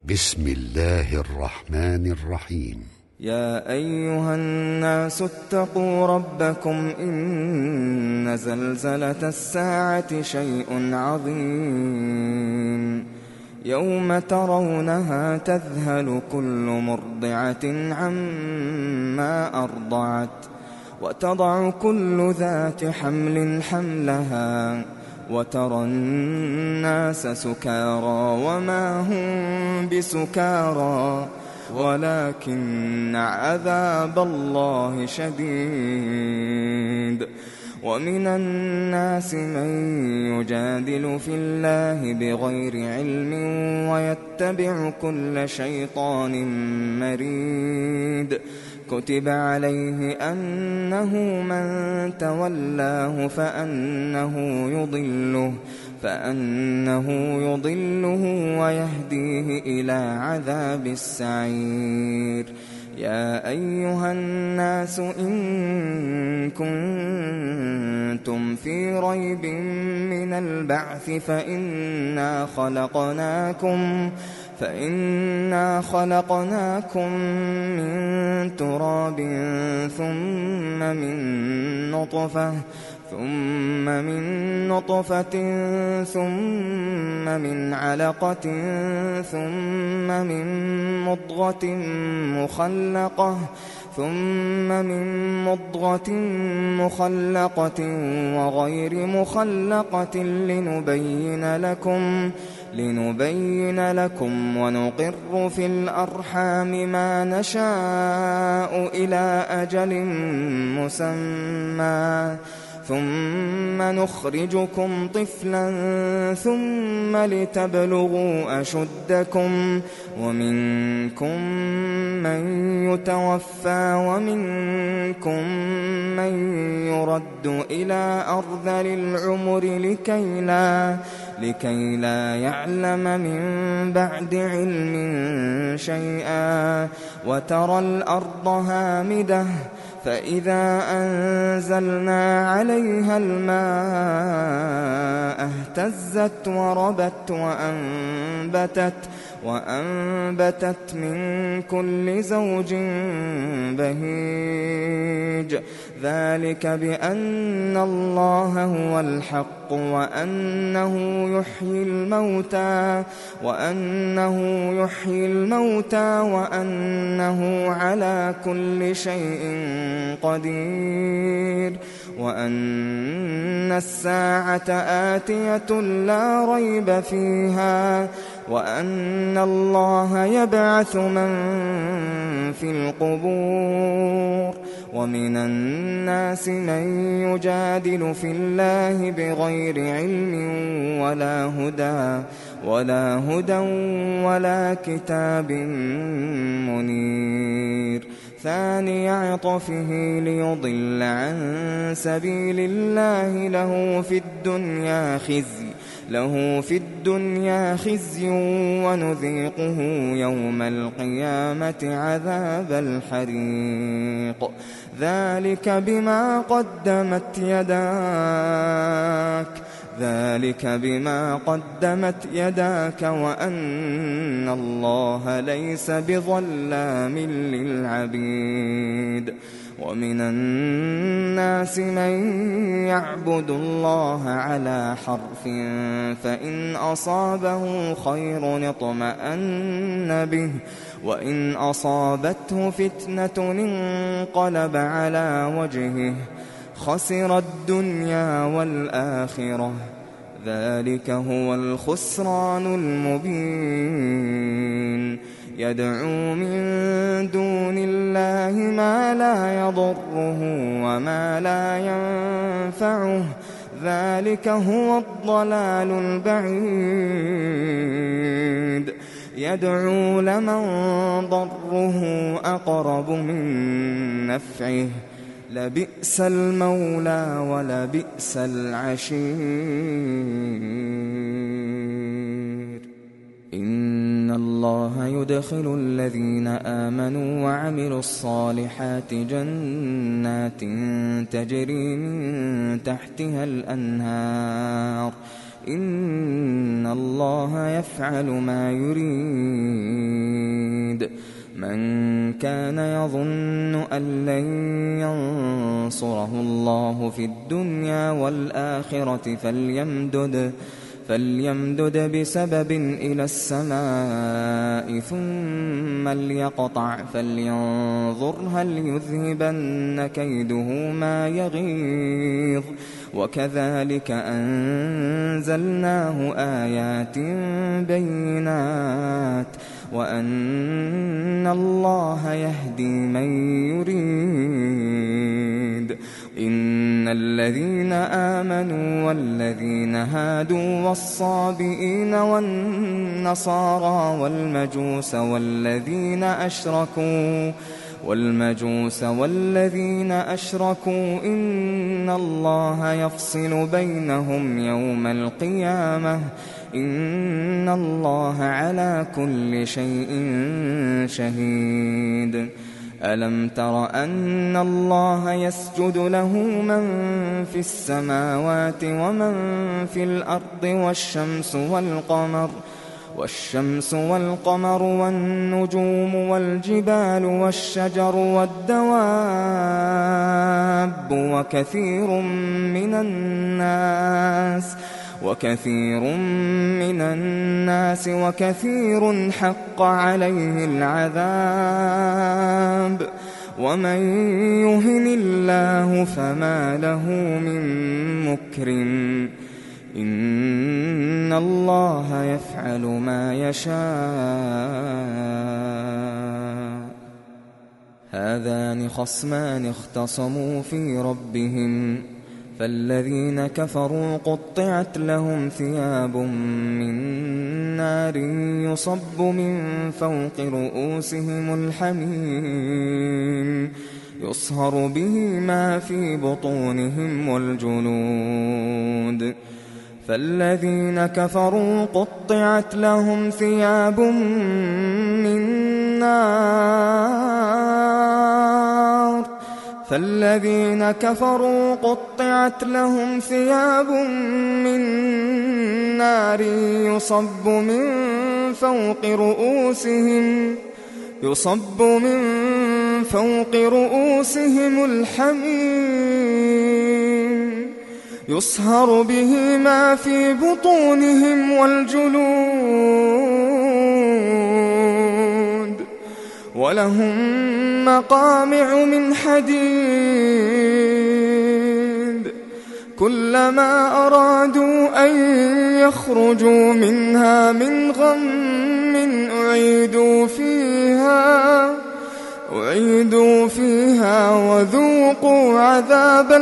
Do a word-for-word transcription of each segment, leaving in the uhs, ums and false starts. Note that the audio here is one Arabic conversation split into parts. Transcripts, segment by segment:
بسم الله الرحمن الرحيم. يا أيها الناس اتقوا ربكم إن زلزلة الساعة شيء عظيم يوم ترونها تذهل كل مرضعة عما أرضعت وتضع كل ذات حمل حملها وترى الناس سكارى وما هم بسكارى ولكن عذاب الله شديد. ومن الناس من يجادل في الله بغير علم ويتبع كل شيطان مريد. كتب عليه أنه من تولاه فأنه يضله فأنه يضله ويهديه إلى عذاب السعير. يا أيها الناس إن كنتم في ريب من البعث فإنا خلقناكم فإنا خلقناكم من تراب ثم من نطفة ثم من نطفة ثم من علقة ثم من مضغة مخلقة ثم من مضغة مخلقة وغير مخلقة لنبين لكم لنبين لكم ونقر في الأرحام ما نشاء إلى أجل مسمى ثم نخرجكم طفلا ثم لتبلغوا أشدكم ومنكم من يتوفى ومنكم من يرد إلى أرذل العمر لكي لا لكي لا يعلم من بعد علم شيئا. وترى الأرض هامدة فإذا أنزلنا عليها الماء اهتزت وربت وأنبتت وأنبتت من كل زوج بهيج. ذلك بأن الله هو الحق وأنه يحيي الموتى وأنه يحيي الموتى وأنه على كل شيء قدير وأن الساعة آتية لا ريب فيها وأن الله يبعث من في القبور. ومن الناس من يجادل في الله بغير علم ولا هدى ولا هدى ولا كتاب منير. ثاني عطفه ليضل عن سبيل الله له في الدنيا خزي له في الدنيا خزي ونذيقه يوم القيامة عذاب الحريق. ذلك بما قدمت يداك ذلك بما قدمت يداك وأن الله ليس بظلام للعبيد. ومن الناس من يعبد الله على حرف فإن أصابه خير اطمأن به وإن أصابته فتنة انقلب على وجهه خسر الدنيا والآخرة. ذلك هو الخسران المبين. يدعو من دون الله ما لا يضره وما لا ينفعه ذلك هو الضلال البعيد. يدعو لمن ضره أقرب من نفعه لبئس المولى ولبئس العشير. إن الله يدخل الذين آمنوا وعملوا الصالحات جنات تجري من تحتها الأنهار إن الله يفعل ما يريد. كان يظن أن لن ينصره الله في الدنيا والآخرة فليمدد فليمدد بسبب إلى السماء ثم ليقطع فلينظر هل يذهبن كيده ما يغيظ وكذلك أنزلناه آيات بينات وأن الله يهدي من يريد إن الذين آمنوا والذين هادوا والصابئين والنصارى والمجوس والذين أشركوا والمجوس والذين أشركوا إن الله يفصل بينهم يوم القيامة إن الله على كل شيء شهيد ألم تر أن الله يسجد له من في السماوات ومن في الأرض والشمس والقمر والشمس والقمر والنجوم والجبال والشجر والدواب وكثير من الناس وكثير من الناس وكثير حق عليه العذاب ومن يهن الله فما له من مكرم إن الله يفعل ما يشاء هذان خصمان اختصموا في ربهم فالذين كفروا قطعت لهم ثياب من نار يصب من فوق رؤوسهم الحميم يصهر به ما في بطونهم والجلود فالذين كفروا قطعت لهم ثياب من نار فالذين كفروا قطعت لهم ثياب من نار يصب من فوق رؤوسهم يصب من فوق رؤوسهم الحميم يصهر به ما في بطونهم والجلود ولهم مقامع من حديد كلما أرادوا أن يخرجوا منها من غم أعيدوا فيها أعيدوا فيها وذوقوا عذاب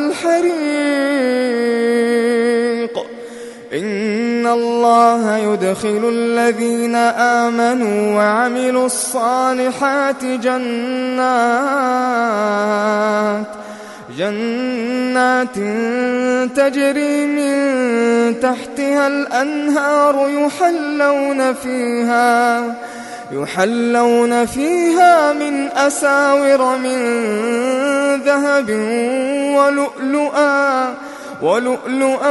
الحريق إن الله يدخل الذين آمنوا وعملوا الصالحات جنات جنات تجري من تحتها الأنهار يحلون فيها يحلون فيها من أساور من ذهب ولؤلؤا ولؤلؤا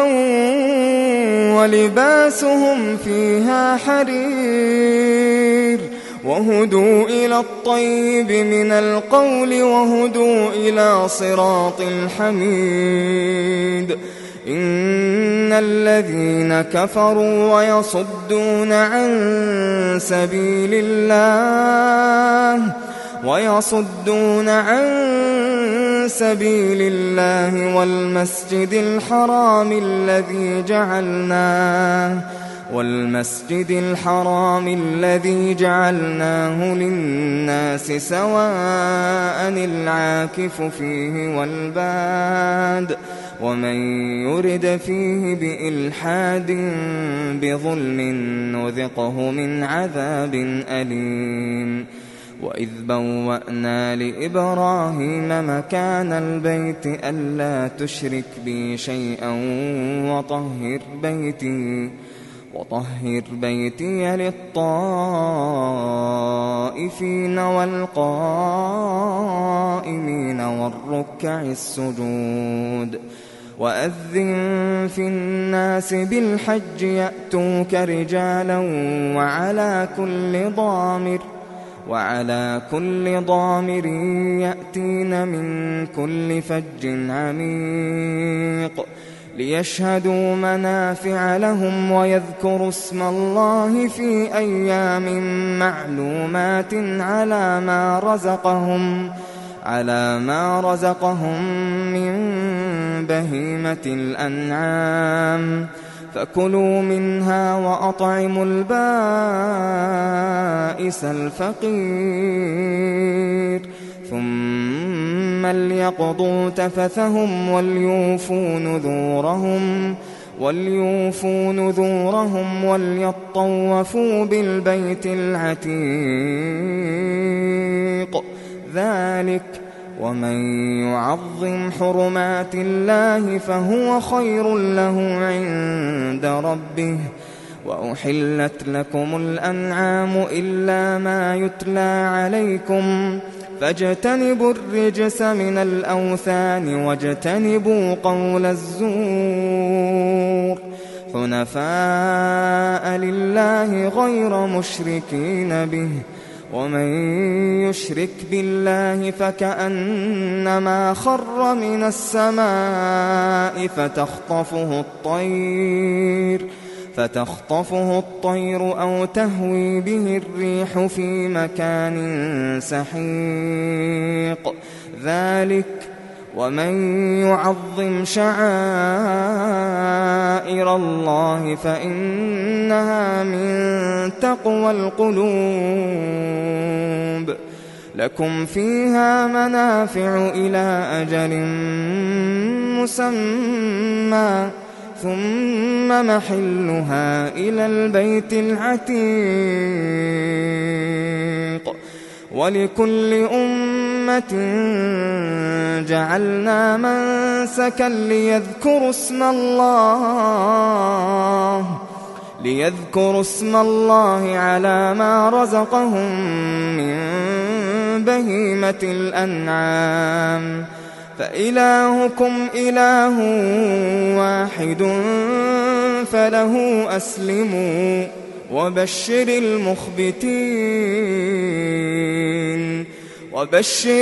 ولباسهم فيها حرير وهدوا إلى الطيب من القول وهدوا إلى صراط الحميد إن الذين كفروا ويصدون عن سبيل الله ويصدون عن سبيل الله والمسجد الحرام الذي جعلناه والمسجد الحرام الذي جعلناه للناس سواء العاكف فيه والباد ومن يرد فيه بإلحاد بظلم نذقه من عذاب أليم وإذ بوأنا لإبراهيم مكان البيت ألا تشرك بي شيئا وطهر بيتي وطهر بيتي للطائفين والقائمين والركع السجود وأذن في الناس بالحج يأتوك رجالا وعلى كل ضامر وعلى كل ضامر يأتين من كل فج عميق ليشهدوا منافع لهم ويذكروا اسم الله في أيام معلومات على ما رزقهم على ما رزقهم من بهيمة الأنعام فكلوا منها وأطعموا البائس الفقير ثم ليقضوا تفثهم وليوفوا نذورهم وليوفوا نذورهم وليطوفوا بالبيت العتيق ذلك ومن يعظم حرمات الله فهو خير له عند ربه وأحلت لكم الأنعام إلا ما يتلى عليكم فاجتنبوا الرجس من الأوثان واجتنبوا قول الزور حنفاء لله غير مشركين به ومن يشرك بالله فكأنما خر من السماء فتخطفه الطير فتخطفه الطير أو تهوي به الريح في مكان سحيق ذلك ومن يعظم شعائر الله فإنها من تقوى القلوب لكم فيها منافع إلى أجل مسمى ثم محلها إلى البيت العتيق ولكل أمة جعلنا منسكا ليذكروا اسم الله ليذكروا اسم الله على ما رزقهم من بهيمة الأنعام فإلهكم إله واحد فله أسلموا وبشر المخبتين وبشر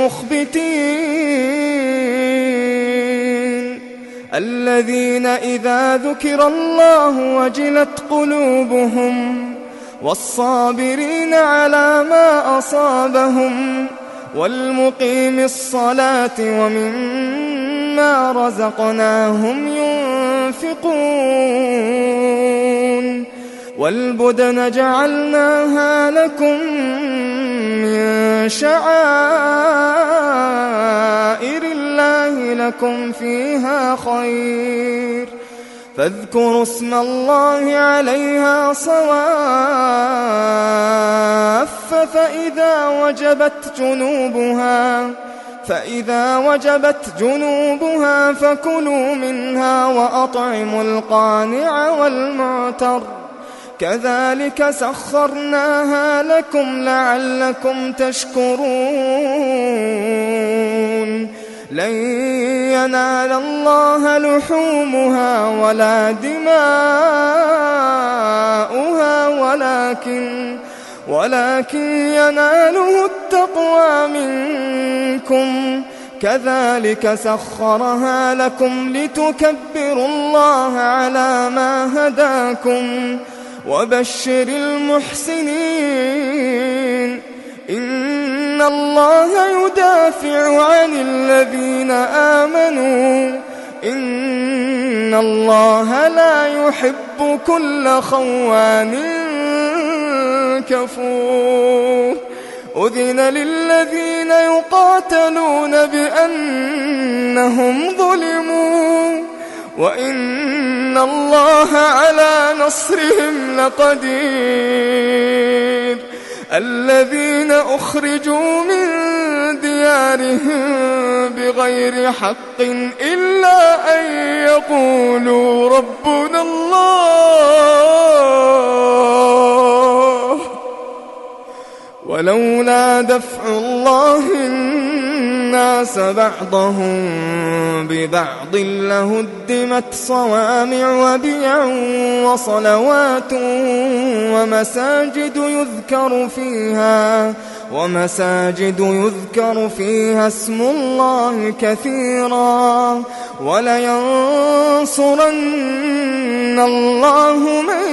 المخبتين الذين إذا ذكر الله وجلت قلوبهم والصابرين على ما أصابهم والمقيم الصلاة ومما رزقناهم ينفقون والبدن جعلناها لكم من شعائر الله لكم فيها خير فاذكروا اسم الله عليها صواف فإذا وجبت جنوبها فإذا وجبت جنوبها فكلوا منها وأطعموا القانع والمعتر كذلك سخرناها لكم لعلكم تشكرون لن ينال الله لحومها ولا دماؤها ولكن ولكن يناله التقوى منكم كذلك سخرها لكم لتكبروا الله على ما هداكم وبشر المحسنين إن الله يدافع عن الذين آمنوا إن الله لا يحب كل خوان كفور أذن للذين يقاتلون بأنهم ظلموا وإن الله على نصرهم لقدير الذين أخرجوا من ديارهم بغير حق إلا أن يقولوا ربنا الله ولولا دفع الله الناس بعضهم ببعض لهدمت صوامع وبيع وصلوات ومساجد يذكر فيها ومساجد يذكر فيها اسم الله كثيرا ولينصرن الله من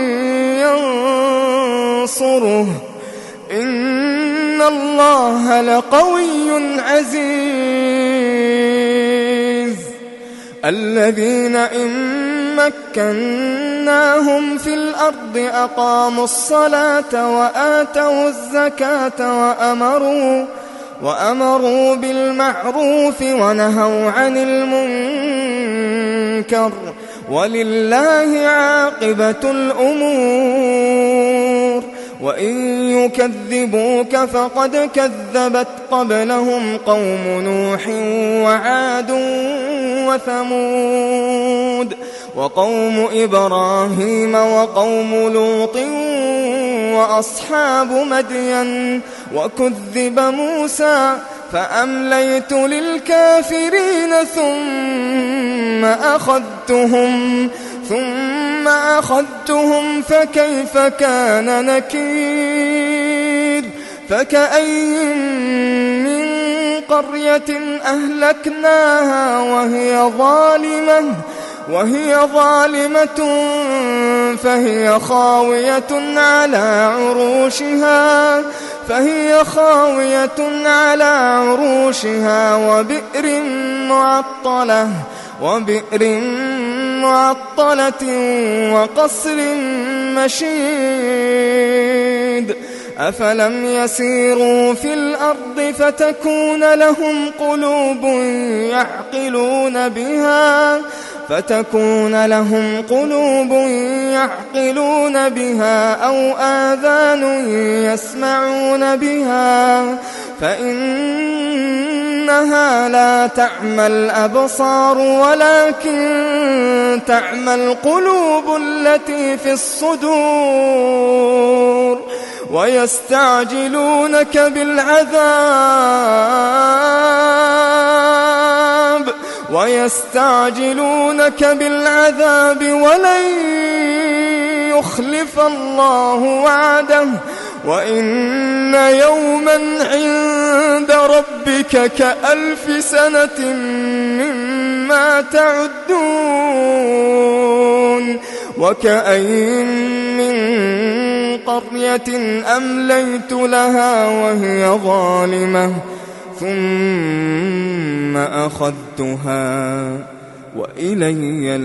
ينصره إن الله لقوي عزيز. الذين إن مكناهم في الأرض أقاموا الصلاة وآتوا الزكاة وأمروا وأمروا بالمعروف ونهوا عن المنكر ولله عاقبة الأمور. وإن يكذبوك فقد كذبت قبلهم قوم نوح وعاد وثمود وقوم إبراهيم وقوم لوط وأصحاب مدين وكذب موسى فأمليت للكافرين ثم أخذتهم ثم أخذتهم فكيف كان نكير. فكأين من قرية أهلكناها وهي ظالمة وهي ظالمة فهي خاوية على عروشها فهي خاوية على عروشها وبئر معطلة وبئر معطلة وقصر مشيد. أفلم يسيروا في الأرض فتكون لهم قلوب يعقلون بها فتكون لهم قلوب يعقلون بها أو آذان يسمعون بها فإنها لا تعمى الأبصار ولكن تعمى القلوب التي في الصدور. ويستعجلونك بالعذاب ويستعجلونك بالعذاب ولن يخلف الله وعده وإن يوما عند ربك كألف سنة مما تعدون. وكأين من قرية أمليت لها وهي ظالمة ثم أخذتها وإلي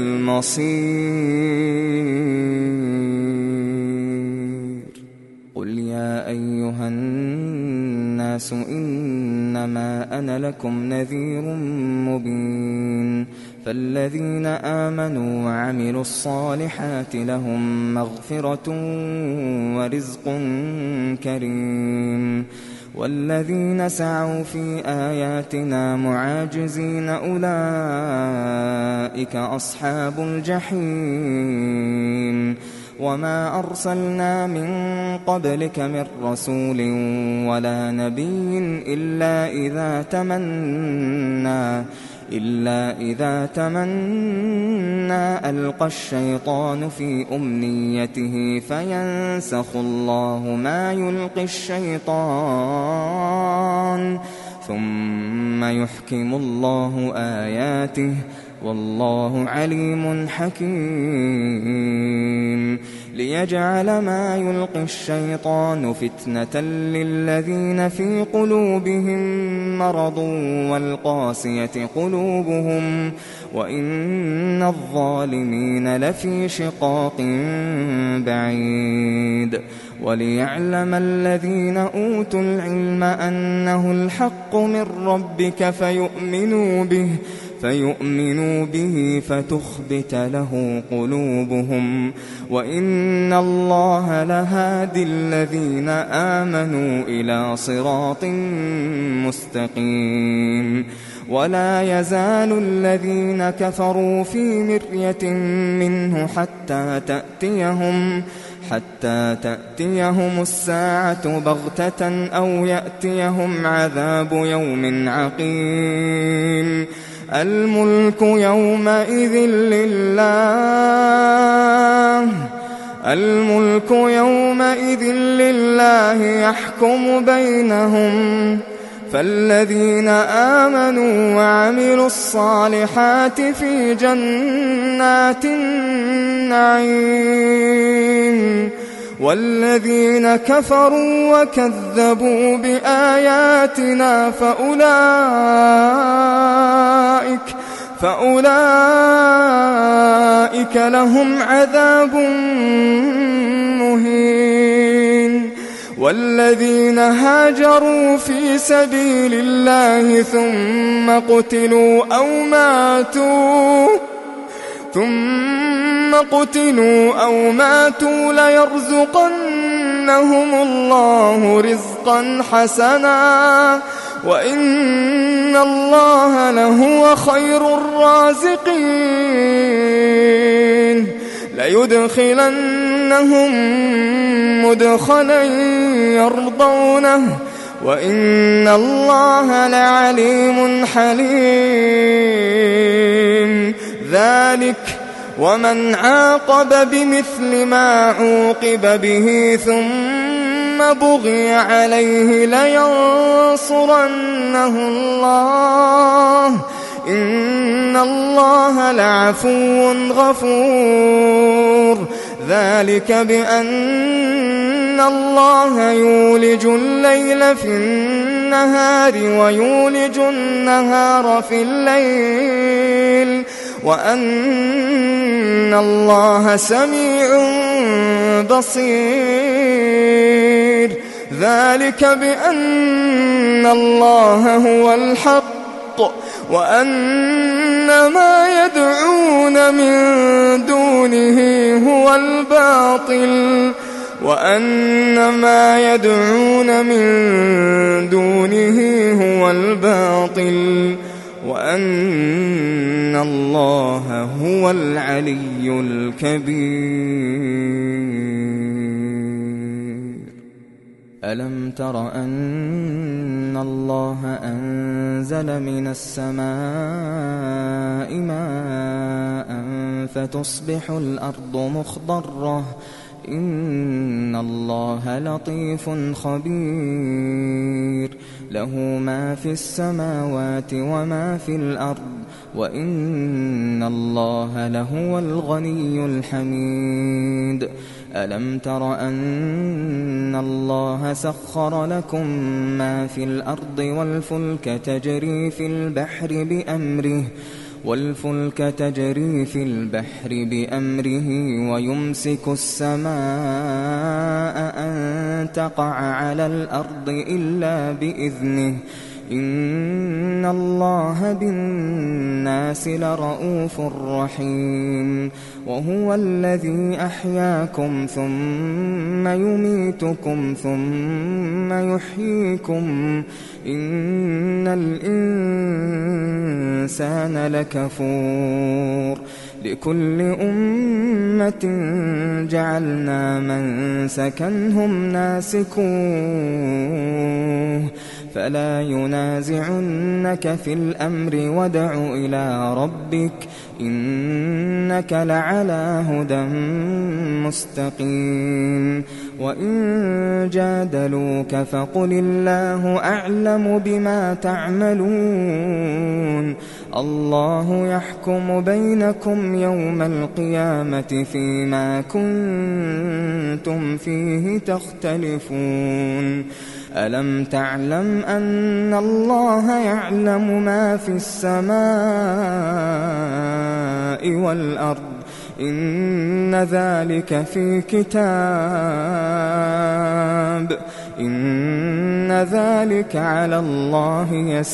المصير. قل يا أيها الناس إنما أنا لكم نذير مبين. فالذين آمنوا وعملوا الصالحات لهم مغفرة ورزق كريم. والذين سعوا في آياتنا معاجزين أولئك أصحاب الجحيم. وما أرسلنا من قبلك من رسول ولا نبي إلا إذا تمنى إلا إذا تمنى ألقى الشيطان في أمنيته فينسخ الله ما يلقي الشيطان ثم يحكم الله آياته والله عليم حكيم. ليجعل ما يلقي الشيطان فتنة للذين في قلوبهم مرض والقاسية قلوبهم وإن الظالمين لفي شقاق بعيد. وليعلم الذين أوتوا العلم أنه الحق من ربك فيؤمنوا به فيؤمنوا به فتخبت له قلوبهم وإن الله لهادي الذين آمنوا إلى صراط مستقيم. ولا يزال الذين كفروا في مرية منه حتى تأتيهم حتى تأتيهم الساعة بغتة أو يأتيهم عذاب يوم عقيم. الملك يومئذ لله الملك يومئذ لله يحكم بينهم، فالذين آمنوا وعملوا الصالحات في جنات النعيم، والذين كفروا وكذبوا بآياتنا فأولئك فأولئك لهم عذاب مهين. والذين هاجروا في سبيل الله ثم قتلوا أو ماتوا ثم قتلوا أو ماتوا ليرزقنهم الله رزقا حسنا وإن الله لهو خير الرازقين. ليدخلنهم مدخلا يرضونه وإن الله لعليم حليم. ذلك ومن عاقب بمثل ما عوقب به ثم بغي عليه لينصرنه الله إن الله لعفو غفور. ذلك بأن الله يولج الليل في النهار ويولج النهار في الليل وأن الله سميع بصير. ذلك بأن الله هو الحق وأن ما يدعون من دونه هو الباطل وأن ما يدعون من دونه هو الباطل وأن الله هو العلي الكبير. ألم تر أن الله أنزل من السماء ماء فتصبح الأرض مخضرة إن الله لطيف خبير. له ما في السماوات وما في الأرض وإن الله لهو الغني الحميد. ألم تر أن الله سخر لكم ما في الأرض والفلك تجري في البحر بأمره والفلك تجري في البحر بأمره ويمسك السماء أن تقع على الأرض إلا بإذنه إن الله بالناس لرءوف رحيم. وهو الذي أحياكم ثم يميتكم ثم يحييكم إن الإنسان لكفور. لكل أمة جعلنا منسكا هم ناسكوه فلا ينازعنك في الأمر وادع إلى ربك إنك لعلى هدى مستقيم. وإن جادلوك فقل الله أعلم بما تعملون الله يحكم بينكم يوم القيامة فيما كنتم فيه تختلفون. ألم تعلم أن الله يعلم ما في السماء والأرض إن ذلك في كتاب إن ذلك على الله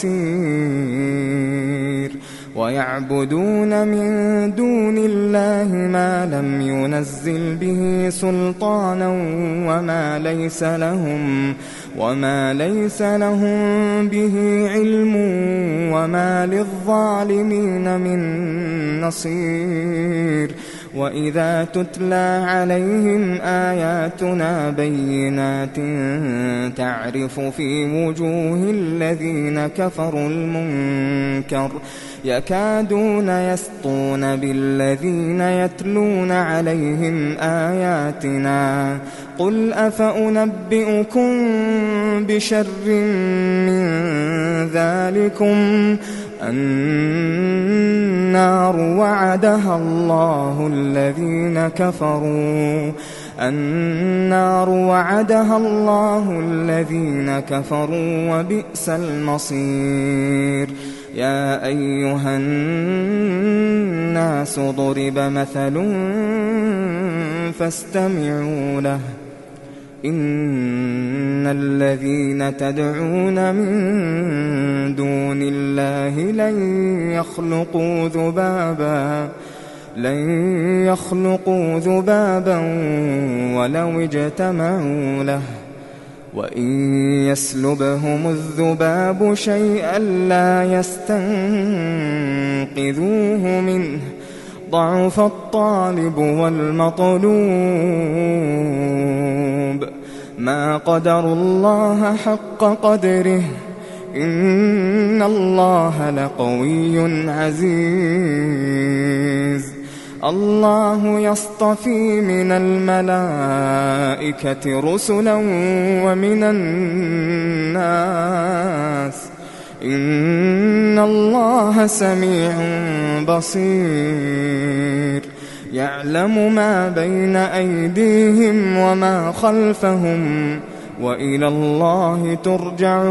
يسير. ويعبدون من دون الله ما لم ينزل به سلطانا وما ليس لهم وما ليس لهم به علم وما للظالمين من نصير. وإذا تتلى عليهم آياتنا بينات تعرف في وجوه الذين كفروا المنكر يكادون يسطون بالذين يتلون عليهم آياتنا قل أفأنبئكم بشر من ذلكم النار وعدها الله الذين كفروا النار وعدها الله الذين كفروا وبئس المصير يا أيها الناس ضرب مثل فاستمعوا له إن الذين تدعون من دون الله لن يخلقوا ذبابا لن يخلقوا ذبابا ولو اجتمعوا له وإن يسلبهم الذباب شيئا لا يستنقذوه منه ضعف الطالب والمطلوب ما قدروا الله حق قدره إن الله لقوي عزيز الله يصطفي من الملائكة رسلا ومن الناس إن الله سميع بصير يعلم ما بين أيديهم وما خلفهم وإلى الله ترجع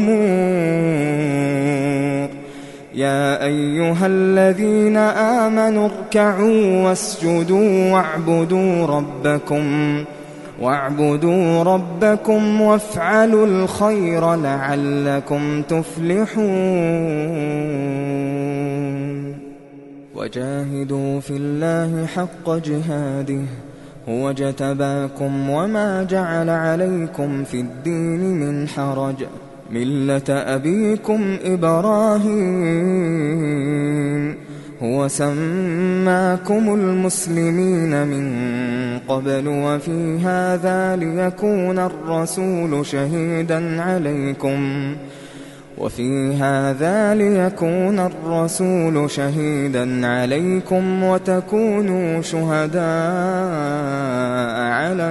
الأمور يا أيها الذين آمنوا اركعوا واسجدوا واعبدوا ربكم واعبدوا ربكم وافعلوا الخير لعلكم تفلحون وجاهدوا في الله حق جهاده هو اجتباكم وما جعل عليكم في الدين من حرج ملة أبيكم إبراهيم هو سماكم المسلمين من قبل وفي هذا ليكون الرسول شهيدا عليكم وفي هذا ليكون الرسول شهيدا عليكم وتكونوا شهداء على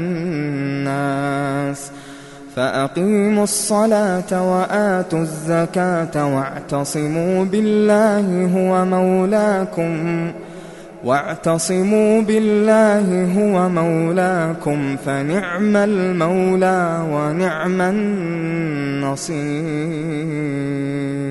الناس فأقيموا الصلاة وآتوا الزكاة واعتصموا بالله هو مولاكم واعتصموا بالله هو مولاكم فنعم المولى ونعم النصير